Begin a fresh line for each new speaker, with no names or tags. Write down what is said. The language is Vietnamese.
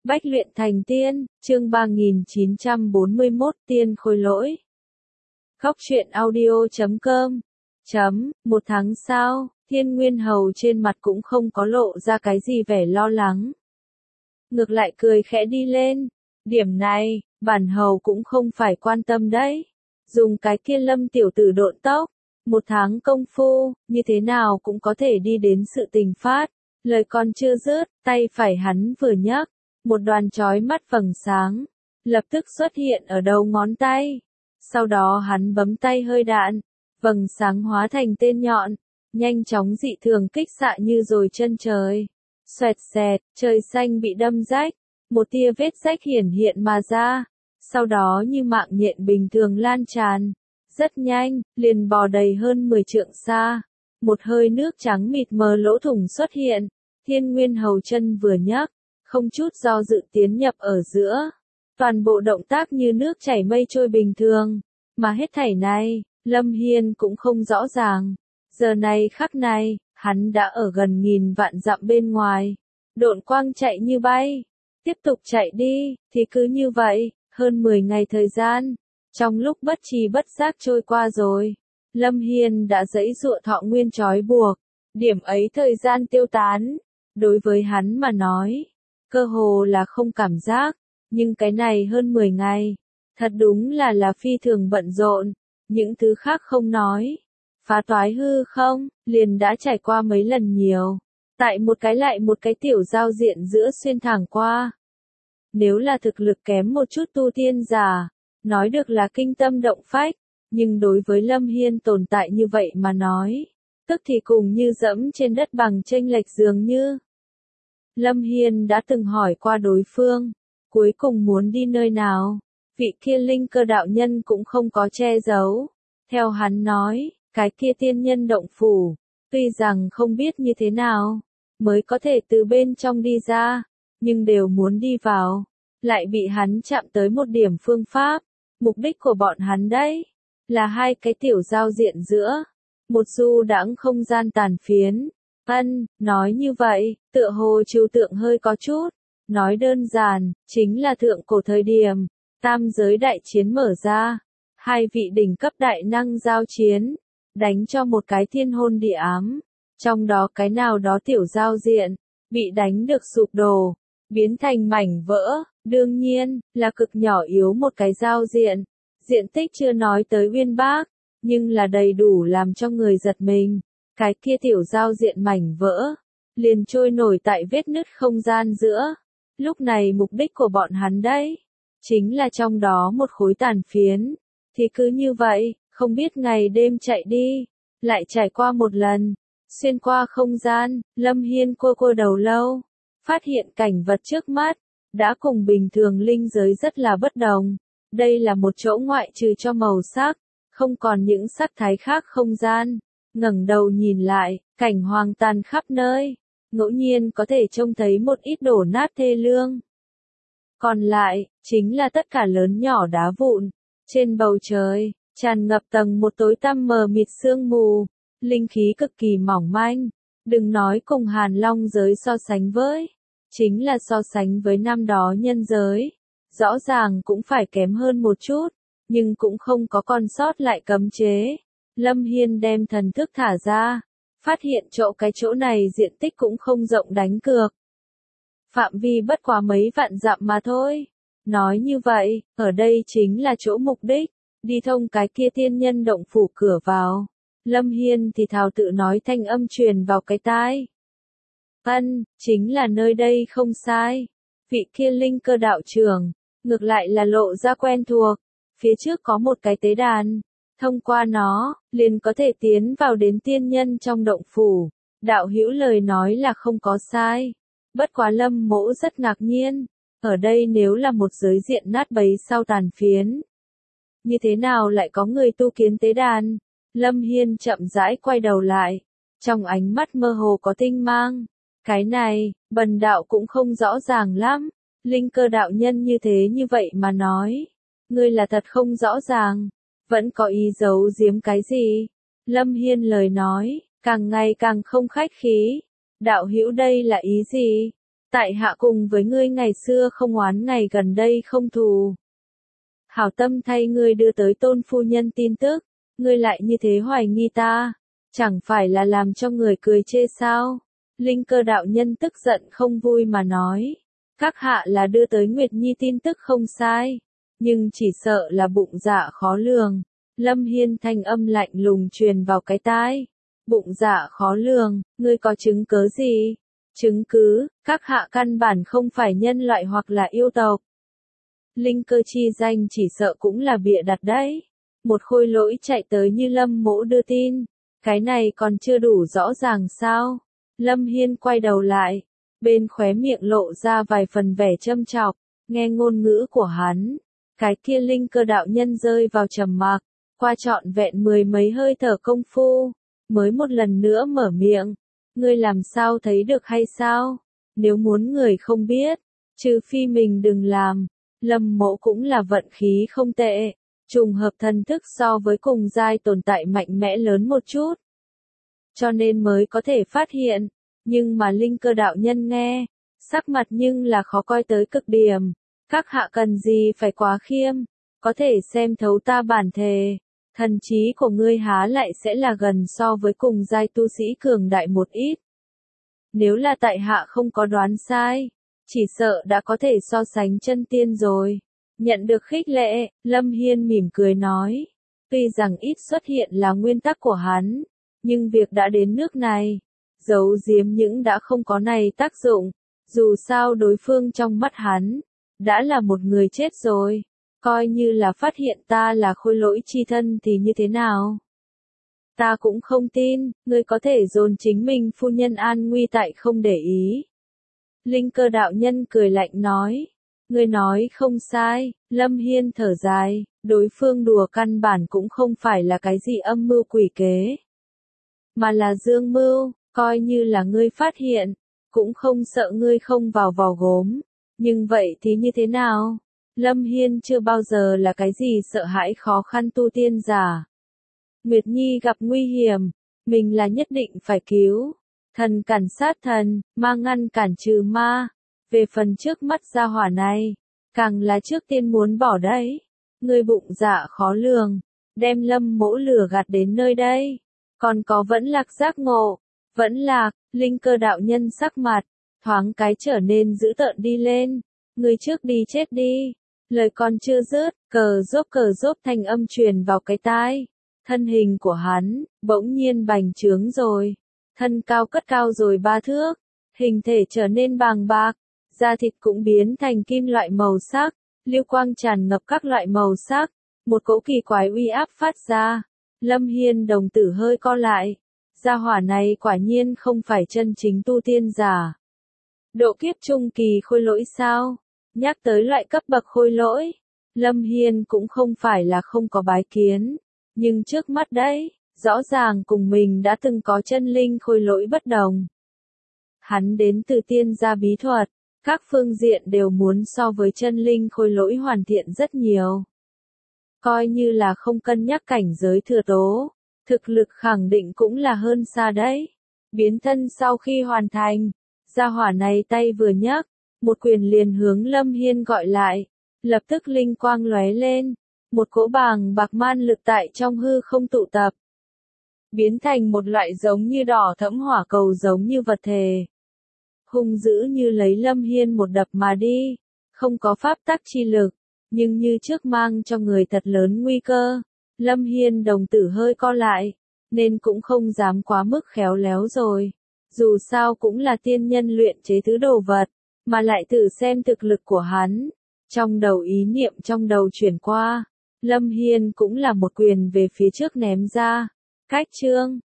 Bách luyện thành tiên, chương 3941 tiên khôi lỗi. Khóc chuyện audio.com. Một tháng sau, Thiên Nguyên Hầu trên mặt cũng không có lộ ra cái gì vẻ lo lắng. Ngược lại cười khẽ đi lên. Điểm này, bản hầu cũng không phải quan tâm đấy. Dùng cái kia Lâm tiểu tử độn tốc, 1 tháng công phu, như thế nào cũng có thể đi đến sự tình phát. Lời còn chưa dứt, tay phải hắn vừa nhấc, một đoàn chói mắt vầng sáng, lập tức xuất hiện ở đầu ngón tay. Sau đó hắn bấm tay hơi đạn, vầng sáng hóa thành tên nhọn, nhanh chóng dị thường kích xạ như rồi chân trời. Xoẹt xẹt, trời xanh bị đâm rách, một tia vết rách hiển hiện mà ra, sau đó như mạng nhện bình thường lan tràn. Rất nhanh, liền bò đầy hơn 10 trượng xa, một hơi nước trắng mịt mờ lỗ thủng xuất hiện. Thiên Nguyên Hầu chân vừa nhấc, không chút do dự tiến nhập ở giữa. Toàn bộ động tác như nước chảy mây trôi bình thường, mà hết thảy này, Lâm Hiên cũng không rõ ràng. Giờ này khắc này, hắn đã ở gần nghìn vạn dặm bên ngoài. Độn quang chạy như bay, tiếp tục chạy đi, thì cứ như vậy, hơn 10 ngày thời gian, trong lúc bất tri bất giác trôi qua rồi. Lâm Hiên đã giãy giụa thọ nguyên trói buộc, điểm ấy thời gian tiêu tán. Đối với hắn mà nói, cơ hồ là không cảm giác, nhưng cái này hơn 10 ngày, thật đúng là phi thường bận rộn, những thứ khác không nói. Phá toái hư không, liền đã trải qua mấy lần nhiều, tại một cái lại một cái tiểu giao diện giữa xuyên thẳng qua. Nếu là thực lực kém một chút tu tiên giả, nói được là kinh tâm động phách, nhưng đối với Lâm Hiên tồn tại như vậy mà nói, tức thì cùng như dẫm trên đất bằng chênh lệch dường như. Lâm Hiên đã từng hỏi qua đối phương, cuối cùng muốn đi nơi nào, vị kia linh cơ đạo nhân cũng không có che giấu. Theo hắn nói, cái kia tiên nhân động phủ, tuy rằng không biết như thế nào, mới có thể từ bên trong đi ra, nhưng đều muốn đi vào, lại bị hắn chạm tới một điểm phương pháp. Mục đích của bọn hắn đấy, là hai cái tiểu giao diện giữa, một du đãng không gian tàn phiến. Nói như vậy, tựa hồ trừu tượng hơi có chút. Nói đơn giản, chính là thượng cổ thời điểm, tam giới đại chiến mở ra. Hai vị đỉnh cấp đại năng giao chiến, đánh cho một cái thiên hôn địa ám. Trong đó cái nào đó tiểu giao diện, bị đánh được sụp đổ, biến thành mảnh vỡ. Đương nhiên, là cực nhỏ yếu một cái giao diện. Diện tích chưa nói tới uyên bác, nhưng là đầy đủ làm cho người giật mình. Cái kia tiểu giao diện mảnh vỡ, liền trôi nổi tại vết nứt không gian giữa. Lúc này mục đích của bọn hắn đấy, chính là trong đó một khối tàn phiến. Thì cứ như vậy, không biết ngày đêm chạy đi, lại trải qua một lần, xuyên qua không gian. Lâm Hiên cô đầu lâu, phát hiện cảnh vật trước mắt, đã cùng bình thường linh giới rất là bất đồng. Đây là một chỗ ngoại trừ cho màu sắc, không còn những sắc thái khác không gian. Ngẩng đầu nhìn lại, cảnh hoang tàn khắp nơi, ngẫu nhiên có thể trông thấy một ít đổ nát thê lương. Còn lại, chính là tất cả lớn nhỏ đá vụn. Trên bầu trời, tràn ngập tầng một tối tăm mờ mịt sương mù, linh khí cực kỳ mỏng manh. Đừng nói cùng Hàn Long giới so sánh với, chính là so sánh với năm đó nhân giới, rõ ràng cũng phải kém hơn một chút, nhưng cũng không có còn sót lại cấm chế. Lâm Hiên đem thần thức thả ra, phát hiện cái chỗ này diện tích cũng không rộng đánh cược. Phạm vi bất quá mấy vạn dặm mà thôi. Nói như vậy, ở đây chính là chỗ mục đích, đi thông cái kia tiên nhân động phủ cửa vào. Lâm Hiên thì thào tự nói thanh âm truyền vào cái tai. Chính là nơi đây không sai. Vị kia linh cơ đạo trưởng, ngược lại là lộ ra quen thuộc. Phía trước có một cái tế đàn. Thông qua nó, liền có thể tiến vào đến tiên nhân trong động phủ. Đạo hữu lời nói là không có sai. Bất quá Lâm mỗ rất ngạc nhiên. Ở đây nếu là một giới diện nát bấy sau tàn phiến, như thế nào lại có người tu kiến tế đàn? Lâm Hiên chậm rãi quay đầu lại. Trong ánh mắt mơ hồ có tinh mang. Cái này, bần đạo cũng không rõ ràng lắm. Linh cơ đạo nhân như thế như vậy mà nói. Ngươi là thật không rõ ràng. Vẫn có ý giấu giếm cái gì? Lâm Hiên lời nói, càng ngày càng không khách khí. Đạo hữu đây là ý gì? Tại hạ cùng với ngươi ngày xưa không oán, ngày gần đây không thù. Hảo tâm thay ngươi đưa tới tôn phu nhân tin tức, ngươi lại như thế hoài nghi ta, chẳng phải là làm cho người cười chê sao? Linh Cơ đạo nhân tức giận không vui mà nói, các hạ là đưa tới Nguyệt Nhi tin tức không sai, nhưng chỉ sợ là bụng dạ khó lường. Lâm Hiên thanh âm lạnh lùng truyền vào cái tai. Bụng dạ khó lường, ngươi có chứng cớ gì? Chứng cứ, các hạ căn bản không phải nhân loại hoặc là yêu tộc. Linh Cơ chi danh chỉ sợ cũng là bịa đặt đấy. Một khôi lỗi chạy tới như Lâm Mỗ đưa tin, cái này còn chưa đủ rõ ràng sao? Lâm Hiên quay đầu lại, bên khóe miệng lộ ra vài phần vẻ châm chọc, nghe ngôn ngữ của hắn, cái kia Linh Cơ đạo nhân rơi vào trầm mặc, qua trọn vẹn 10 mấy hơi thở công phu, mới một lần nữa mở miệng, ngươi làm sao thấy được hay sao? Nếu muốn người không biết, trừ phi mình đừng làm. Lâm Mỗ cũng là vận khí không tệ, trùng hợp thần thức so với cùng giai tồn tại mạnh mẽ lớn một chút, cho nên mới có thể phát hiện, nhưng mà Linh Cơ đạo nhân nghe, sắc mặt nhưng là khó coi tới cực điểm, các hạ cần gì phải quá khiêm, có thể xem thấu ta bản thể, thần trí của ngươi há lại sẽ là gần so với cùng giai tu sĩ cường đại một ít. Nếu là tại hạ không có đoán sai, chỉ sợ đã có thể so sánh chân tiên rồi. Nhận được khích lệ, Lâm Hiên mỉm cười nói, tuy rằng ít xuất hiện là nguyên tắc của hắn, nhưng việc đã đến nước này, giấu giếm những đã không có này tác dụng, dù sao đối phương trong mắt hắn, đã là một người chết rồi, coi như là phát hiện ta là khôi lỗi chi thân thì như thế nào? Ta cũng không tin, ngươi có thể dồn chính mình phu nhân an nguy tại không để ý. Linh Cơ đạo nhân cười lạnh nói, ngươi nói không sai. Lâm Hiên thở dài, đối phương đùa căn bản cũng không phải là cái gì âm mưu quỷ kế, mà là dương mưu, coi như là ngươi phát hiện, cũng không sợ ngươi không vào vò gốm, nhưng vậy thì như thế nào? Lâm Hiên chưa bao giờ là cái gì sợ hãi khó khăn tu tiên giả. Nguyệt Nhi gặp nguy hiểm, mình là nhất định phải cứu. Thần cản sát thần, ma ngăn cản trừ ma. Về phần trước mắt gia hỏa này, càng là trước tiên muốn bỏ đấy. Người bụng dạ khó lường, đem Lâm Mỗ lừa gạt đến nơi đây. Còn có vẫn lạc giác ngộ, vẫn lạc, Linh Cơ đạo nhân sắc mặt, thoáng cái trở nên dữ tợn đi lên. Người trước đi chết đi. Lời còn chưa dứt, cờ rốp thanh âm truyền vào cái tai. Thân hình của hắn, bỗng nhiên bành trướng rồi. Thân cao cất cao rồi 3 thước. Hình thể trở nên bàng bạc. Da thịt cũng biến thành kim loại màu sắc. Lưu quang tràn ngập các loại màu sắc. Một cỗ kỳ quái uy áp phát ra. Lâm Hiên đồng tử hơi co lại. Gia hỏa này quả nhiên không phải chân chính tu tiên giả. Độ kiếp trung kỳ khôi lỗi sao? Nhắc tới loại cấp bậc khôi lỗi, Lâm Hiên cũng không phải là không có bái kiến, nhưng trước mắt đấy, rõ ràng cùng mình đã từng có chân linh khôi lỗi bất đồng. Hắn đến từ tiên gia bí thuật, các phương diện đều muốn so với chân linh khôi lỗi hoàn thiện rất nhiều. Coi như là không cân nhắc cảnh giới thừa tố, thực lực khẳng định cũng là hơn xa đấy. Biến thân sau khi hoàn thành, gia hỏa này tay vừa nhấc, một quyền liền hướng Lâm Hiên gọi lại, lập tức linh quang lóe lên, một cỗ bàng bạc man lực tại trong hư không tụ tập, biến thành một loại giống như đỏ thẫm hỏa cầu giống như vật thể. Hung dữ như lấy Lâm Hiên một đập mà đi, không có pháp tắc chi lực, nhưng như trước mang cho người thật lớn nguy cơ. Lâm Hiên đồng tử hơi co lại, nên cũng không dám quá mức khéo léo rồi. Dù sao cũng là tiên nhân luyện chế thứ đồ vật, mà lại thử xem thực lực của hắn. Trong đầu ý niệm trong đầu chuyển qua, Lâm Hiên cũng là một quyền về phía trước ném ra. Cách chương